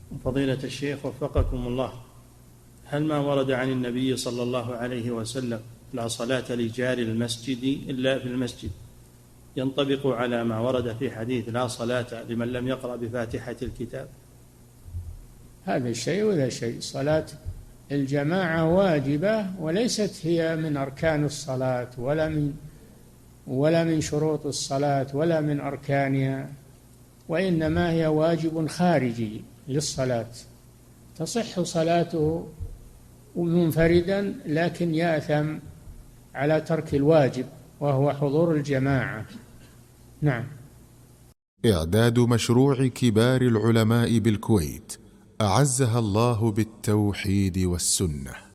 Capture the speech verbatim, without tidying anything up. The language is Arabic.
فضيلة الشيخ وفقكم الله، هل ما ورد عن النبي صلى الله عليه وسلم لا صلاة لجار المسجد إلا في المسجد ينطبق على ما ورد في حديث لا صلاة لمن لم يقرأ بفاتحة الكتاب؟ هذا شيء وذا شيء. صلاة الجماعة واجبة وليست هي من أركان الصلاة ولا من ولا من شروط الصلاة ولا من أركانها، وإنما هي واجب خارجي للصلاة. تصح صلاته منفردا لكن يأثم على ترك الواجب وهو حضور الجماعة. نعم. إعداد مشروع كبار العلماء بالكويت أعزها الله بالتوحيد والسنة.